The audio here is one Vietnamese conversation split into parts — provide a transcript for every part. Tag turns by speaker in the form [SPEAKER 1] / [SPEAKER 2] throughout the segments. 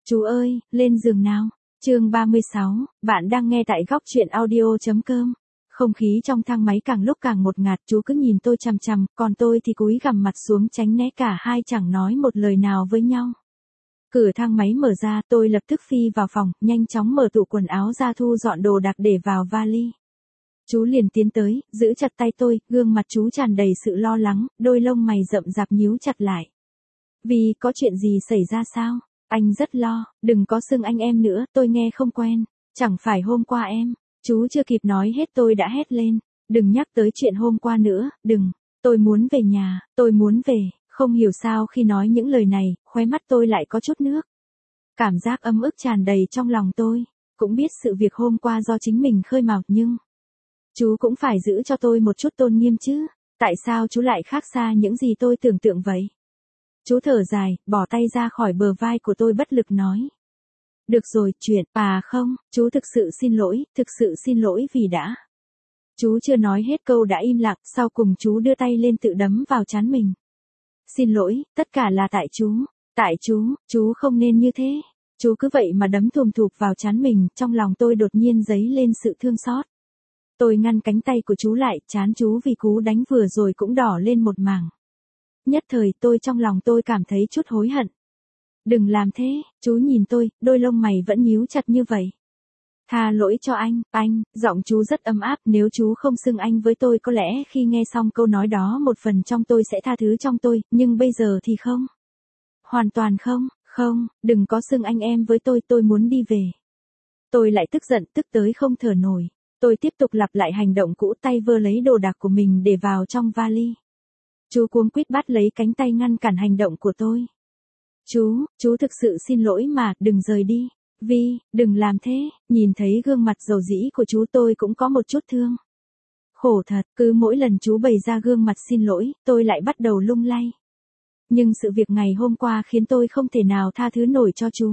[SPEAKER 1] Chú ơi, lên giường nào. Chương 36, bạn đang nghe tại góc truyện audio.com. Không khí trong thang máy càng lúc càng ngột ngạt, chú cứ nhìn tôi chằm chằm, còn tôi thì cúi gằm mặt xuống tránh né, cả hai chẳng nói một lời nào với nhau. Cửa thang máy mở ra, tôi lập tức phi vào phòng, nhanh chóng mở tủ quần áo ra thu dọn đồ đạc để vào vali. Chú liền tiến tới, giữ chặt tay tôi, gương mặt chú tràn đầy sự lo lắng, đôi lông mày rậm rạp nhíu chặt lại. Vì có chuyện gì xảy ra sao? Anh rất lo, đừng có xưng anh em nữa, tôi nghe không quen. Chẳng phải hôm qua em. Chú chưa kịp nói hết tôi đã hét lên. Đừng nhắc tới chuyện hôm qua nữa, đừng. Tôi muốn về nhà, tôi muốn về. Không hiểu sao khi nói những lời này, khóe mắt tôi lại có chút nước. Cảm giác ấm ức tràn đầy trong lòng tôi. Cũng biết sự việc hôm qua do chính mình khơi mào, nhưng chú cũng phải giữ cho tôi một chút tôn nghiêm chứ. Tại sao chú lại khác xa những gì tôi tưởng tượng vậy? Chú thở dài, bỏ tay ra khỏi bờ vai của tôi bất lực nói. Được rồi, không, chú thực sự xin lỗi vì đã. Chú chưa nói hết câu đã im lặng, sau cùng chú đưa tay lên tự đấm vào trán mình. Xin lỗi, tất cả là tại chú không nên như thế. Chú cứ vậy mà đấm thùm thụp vào trán mình, trong lòng tôi đột nhiên dấy lên sự thương xót. Tôi ngăn cánh tay của chú lại, trán chú vì cú đánh vừa rồi cũng đỏ lên một mảng. Nhất thời trong lòng tôi cảm thấy chút hối hận. Đừng làm thế, chú nhìn tôi, đôi lông mày vẫn nhíu chặt như vậy. Tha lỗi cho anh, giọng chú rất ấm áp, nếu chú không xưng anh với tôi có lẽ khi nghe xong câu nói đó một phần trong tôi sẽ tha thứ trong tôi, nhưng bây giờ thì không. Hoàn toàn không, đừng có xưng anh em với tôi muốn đi về. Tôi lại tức giận, tức tới không thở nổi. Tôi tiếp tục lặp lại hành động cũ, tay vơ lấy đồ đạc của mình để vào trong vali. Chú cuống quýt bắt lấy cánh tay ngăn cản hành động của tôi. Chú thực sự xin lỗi mà, đừng rời đi. Vi, đừng làm thế. Nhìn thấy gương mặt dầu dĩ của chú tôi cũng có một chút thương. Khổ thật, cứ mỗi lần chú bày ra gương mặt xin lỗi, tôi lại bắt đầu lung lay. Nhưng sự việc ngày hôm qua khiến tôi không thể nào tha thứ nổi cho chú.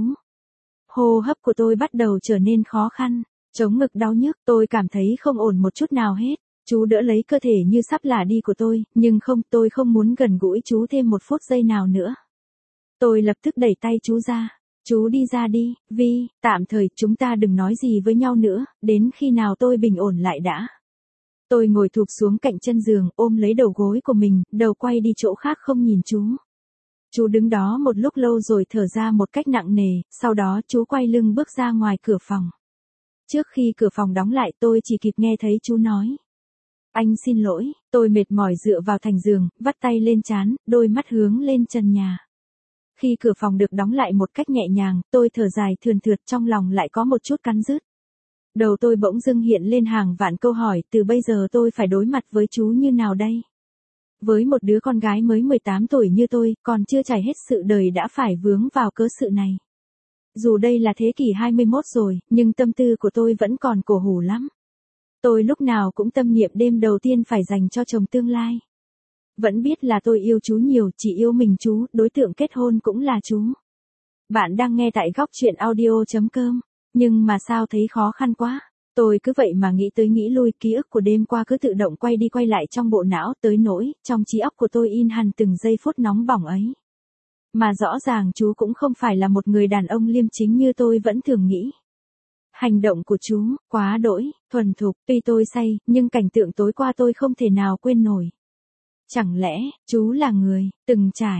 [SPEAKER 1] Hô hấp của tôi bắt đầu trở nên khó khăn, chống ngực đau nhức, tôi cảm thấy không ổn một chút nào hết. Chú đỡ lấy cơ thể như sắp lả đi của tôi, nhưng không, tôi không muốn gần gũi chú thêm một phút giây nào nữa. Tôi lập tức đẩy tay chú ra. Chú đi ra đi, Vi, tạm thời chúng ta đừng nói gì với nhau nữa, đến khi nào tôi bình ổn lại đã. Tôi ngồi thụp xuống cạnh chân giường, ôm lấy đầu gối của mình, đầu quay đi chỗ khác không nhìn chú. Chú đứng đó một lúc lâu rồi thở ra một cách nặng nề, sau đó chú quay lưng bước ra ngoài cửa phòng. Trước khi cửa phòng đóng lại tôi chỉ kịp nghe thấy chú nói. Anh xin lỗi, tôi mệt mỏi dựa vào thành giường, vắt tay lên trán, đôi mắt hướng lên trần nhà. Khi cửa phòng được đóng lại một cách nhẹ nhàng, tôi thở dài thườn thượt, trong lòng lại có một chút cắn rứt. Đầu tôi bỗng dưng hiện lên hàng vạn câu hỏi, từ bây giờ tôi phải đối mặt với chú như nào đây? Với một đứa con gái mới 18 tuổi như tôi, còn chưa trải hết sự đời đã phải vướng vào cớ sự này. Dù đây là thế kỷ 21 rồi, nhưng tâm tư của tôi vẫn còn cổ hủ lắm. Tôi lúc nào cũng tâm niệm đêm đầu tiên phải dành cho chồng tương lai. Vẫn biết là tôi yêu chú nhiều, chỉ yêu mình chú, đối tượng kết hôn cũng là chú. Bạn đang nghe tại góc truyện audio.com, nhưng mà sao thấy khó khăn quá. Tôi cứ vậy mà nghĩ tới nghĩ lui, ký ức của đêm qua cứ tự động quay đi quay lại trong bộ não, tới nỗi, trong trí óc của tôi in hằn từng giây phút nóng bỏng ấy. Mà rõ ràng chú cũng không phải là một người đàn ông liêm chính như tôi vẫn thường nghĩ. Hành động của chú, quá đỗi, thuần thục, tuy tôi say, nhưng cảnh tượng tối qua tôi không thể nào quên nổi. Chẳng lẽ, chú là người, từng trải,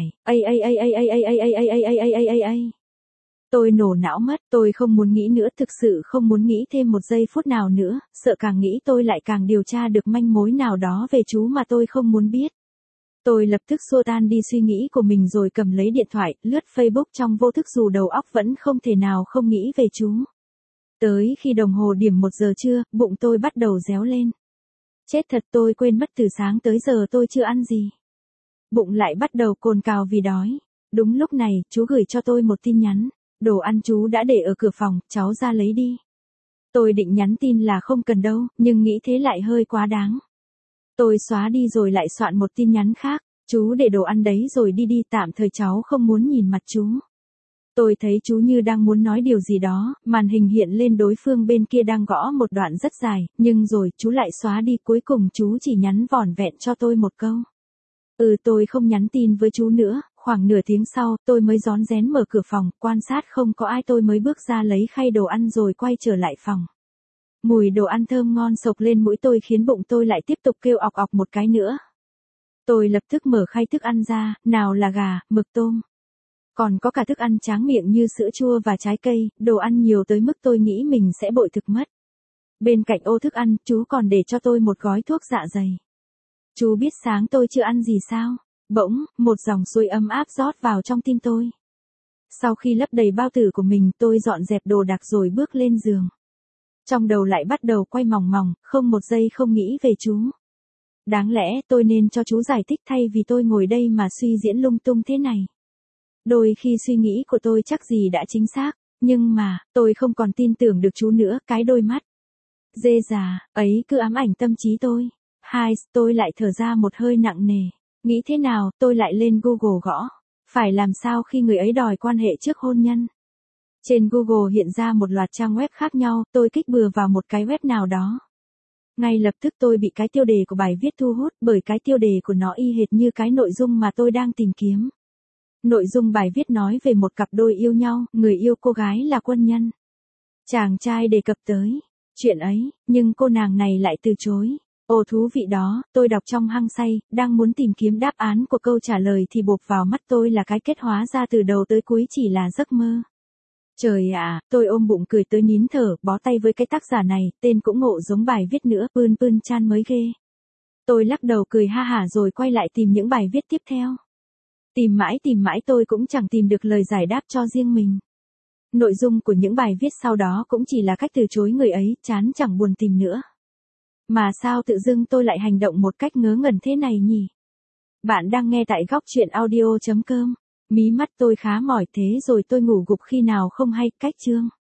[SPEAKER 1] Tôi nổ não mất, tôi không muốn nghĩ nữa, thực sự không muốn nghĩ thêm một giây phút nào nữa, sợ càng nghĩ tôi lại càng điều tra được manh mối nào đó về chú mà tôi không muốn biết. Tôi lập tức xua tan đi suy nghĩ của mình rồi cầm lấy điện thoại, lướt Facebook trong vô thức dù đầu óc vẫn không thể nào không nghĩ về chú. Tới khi đồng hồ điểm 1 giờ trưa, bụng tôi bắt đầu réo lên. Chết thật, tôi quên mất từ sáng tới giờ tôi chưa ăn gì. Bụng lại bắt đầu cồn cào vì đói. Đúng lúc này, chú gửi cho tôi một tin nhắn. Đồ ăn chú đã để ở cửa phòng, cháu ra lấy đi. Tôi định nhắn tin là không cần đâu, nhưng nghĩ thế lại hơi quá đáng. Tôi xóa đi rồi lại soạn một tin nhắn khác. Chú để đồ ăn đấy rồi đi đi, tạm thời cháu không muốn nhìn mặt chú. Tôi thấy chú như đang muốn nói điều gì đó, màn hình hiện lên đối phương bên kia đang gõ một đoạn rất dài, nhưng rồi chú lại xóa đi, cuối cùng chú chỉ nhắn vỏn vẹn cho tôi một câu. Tôi không nhắn tin với chú nữa, Khoảng nửa tiếng sau, tôi mới rón rén mở cửa phòng, quan sát không có ai tôi mới bước ra lấy khay đồ ăn rồi quay trở lại phòng. Mùi đồ ăn thơm ngon sộc lên mũi tôi khiến bụng tôi lại tiếp tục kêu ọc ọc một cái nữa. Tôi lập tức mở khay thức ăn ra, nào là gà, mực tôm. Còn có cả thức ăn tráng miệng như sữa chua và trái cây, đồ ăn nhiều tới mức tôi nghĩ mình sẽ bội thực mất. Bên cạnh ô thức ăn, chú còn để cho tôi một gói thuốc dạ dày. Chú biết sáng tôi chưa ăn gì sao? Bỗng, một dòng suối ấm áp rót vào trong tim tôi. Sau khi lấp đầy bao tử của mình, tôi dọn dẹp đồ đạc rồi bước lên giường. Trong đầu lại bắt đầu quay mòng mòng, không một giây không nghĩ về chú. Đáng lẽ tôi nên cho chú giải thích thay vì tôi ngồi đây mà suy diễn lung tung thế này. Đôi khi suy nghĩ của tôi chắc gì đã chính xác, nhưng mà, tôi không còn tin tưởng được chú nữa, cái đôi mắt dê già ấy cứ ám ảnh tâm trí tôi. Tôi lại thở ra một hơi nặng nề. Nghĩ thế nào, tôi lại lên Google gõ. Phải làm sao khi người ấy đòi quan hệ trước hôn nhân? Trên Google hiện ra một loạt trang web khác nhau, tôi kích bừa vào một cái web nào đó. Ngay lập tức tôi bị cái tiêu đề của bài viết thu hút bởi cái tiêu đề của nó y hệt như cái nội dung mà tôi đang tìm kiếm. Nội dung bài viết nói về một cặp đôi yêu nhau, người yêu cô gái là quân nhân. Chàng trai đề cập tới chuyện ấy, nhưng cô nàng này lại từ chối. Ồ thú vị đó, tôi đọc trong hăng say, đang muốn tìm kiếm đáp án của câu trả lời thì bộp vào mắt tôi là cái kết hóa ra từ đầu tới cuối chỉ là giấc mơ. Trời ạ, tôi ôm bụng cười tới nín thở, bó tay với cái tác giả này, tên cũng ngộ giống bài viết nữa, Pươn Chan mới ghê. Tôi lắc đầu cười ha hả rồi quay lại tìm những bài viết tiếp theo. Tìm mãi tôi cũng chẳng tìm được lời giải đáp cho riêng mình. Nội dung của những bài viết sau đó cũng chỉ là cách từ chối người ấy, chán chẳng buồn tìm nữa. Mà sao tự dưng tôi lại hành động một cách ngớ ngẩn thế này nhỉ? Bạn đang nghe tại góc truyện audio.com. Mí mắt tôi khá mỏi thế rồi tôi ngủ gục khi nào không hay, cách chương.